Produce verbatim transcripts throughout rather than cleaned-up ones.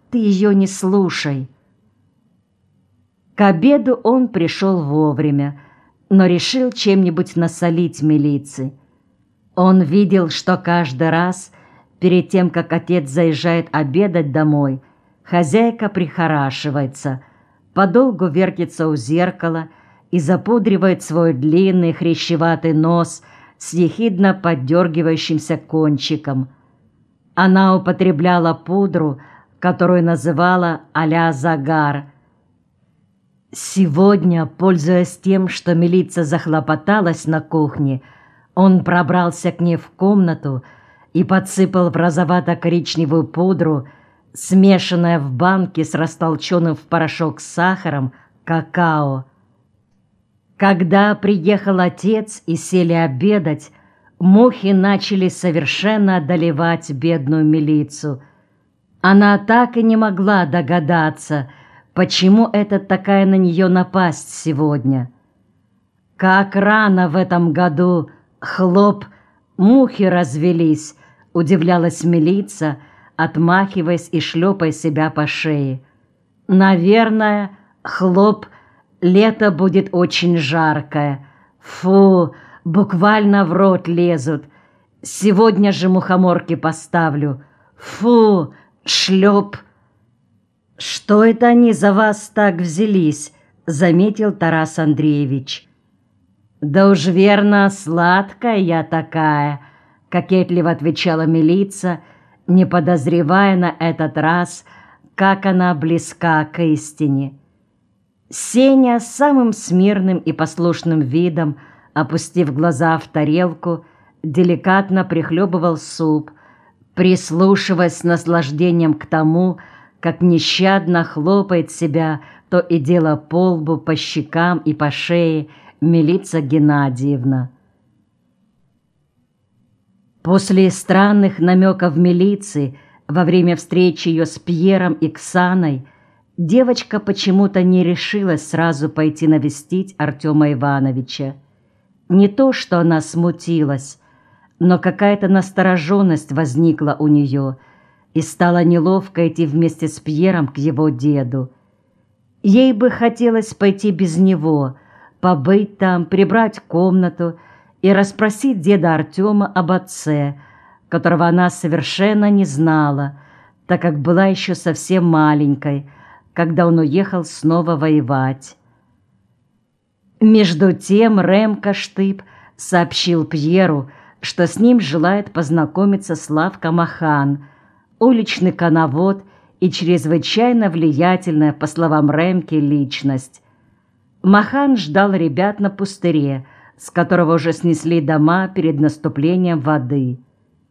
ты ее не слушай». К обеду он пришел вовремя, но решил чем-нибудь насолить милиции. Он видел, что каждый раз, перед тем, как отец заезжает обедать домой, хозяйка прихорашивается, подолгу вертится у зеркала и запудривает свой длинный хрящеватый нос с ехидно поддергивающимся кончиком. Она употребляла пудру, которую называла а-ля загар. Сегодня, пользуясь тем, что милиция захлопоталась на кухне, он пробрался к ней в комнату и подсыпал в розовато-коричневую пудру, смешанное в банке с растолченным в порошок сахаром, какао. Когда приехал отец и сели обедать, мухи начали совершенно одолевать бедную милицию. Она так и не могла догадаться, почему это такая на нее напасть сегодня. Как рано в этом году, хлоп, мухи развелись, удивлялась милиция, отмахиваясь и шлепая себя по шее. Наверное, хлоп, лето будет очень жаркое. Фу, буквально в рот лезут. Сегодня же мухоморки поставлю. Фу, шлеп. «Что это они за вас так взялись?» — заметил Тарас Андреевич. «Да уж верно, сладкая я такая», — кокетливо отвечала милиция, не подозревая на этот раз, как она близка к истине. Сеня с самым смирным и послушным видом, опустив глаза в тарелку, деликатно прихлебывал суп, прислушиваясь с наслаждением к тому, как нещадно хлопает себя то и дело по лбу, по щекам и по шее Милица Геннадьевна. После странных намеков милиции во время встречи ее с Пьером и Ксаной девочка почему-то не решилась сразу пойти навестить Артема Ивановича. Не то, что она смутилась, но какая-то настороженность возникла у нее, и стало неловко идти вместе с Пьером к его деду. Ей бы хотелось пойти без него, побыть там, прибрать комнату и расспросить деда Артема об отце, которого она совершенно не знала, так как была еще совсем маленькой, когда он уехал снова воевать. Между тем Ремка Штып сообщил Пьеру, что с ним желает познакомиться Славка Махан, уличный коновод и чрезвычайно влиятельная, по словам Ремки, личность. Махан ждал ребят на пустыре, с которого уже снесли дома перед наступлением воды.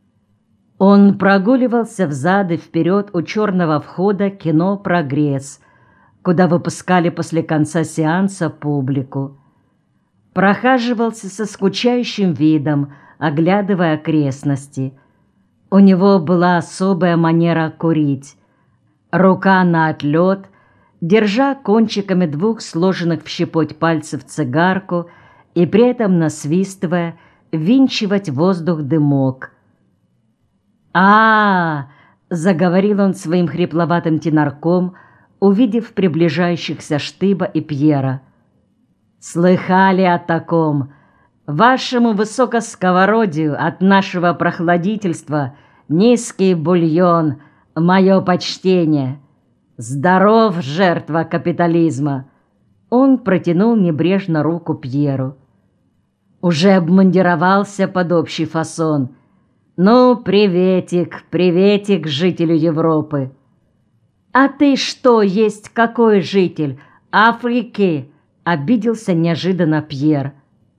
Он прогуливался взад и вперед у черного входа кино «Прогресс», куда выпускали после конца сеанса публику. Прохаживался со скучающим видом, оглядывая окрестности. У него была особая манера курить. Рука на отлет, держа кончиками двух сложенных в щепоть пальцев цигарку и при этом насвистывая, ввинчивать в воздух дымок. а, -а, -а заговорил он своим хрипловатым тенорком, увидев приближающихся Штыба и Пьера. «Слыхали о таком? Вашему высокосковородию от нашего прохладительства низкий бульон, мое почтение. Здоров, жертва капитализма!» Он протянул небрежно руку Пьеру. Уже обмундировался под общий фасон. «Ну, приветик, приветик жителю Европы!» «А ты что есть какой житель? Африки?» — обиделся неожиданно Пьер.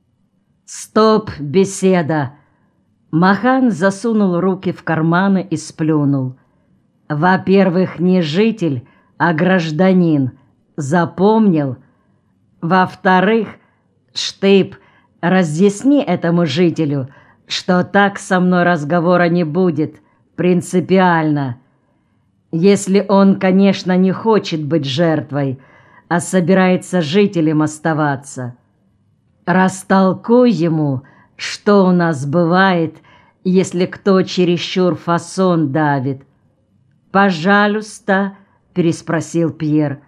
«Стоп, беседа!» Махан засунул руки в карманы и сплюнул. «Во-первых, не житель, а гражданин. Запомнил? Во-вторых, Штып, разъясни этому жителю, что так со мной разговора не будет, принципиально. Если он, конечно, не хочет быть жертвой, а собирается жителем оставаться. Растолкуй ему, что у нас бывает, если кто чересчур фасон давит. Пожалуйста, переспросил Пьер.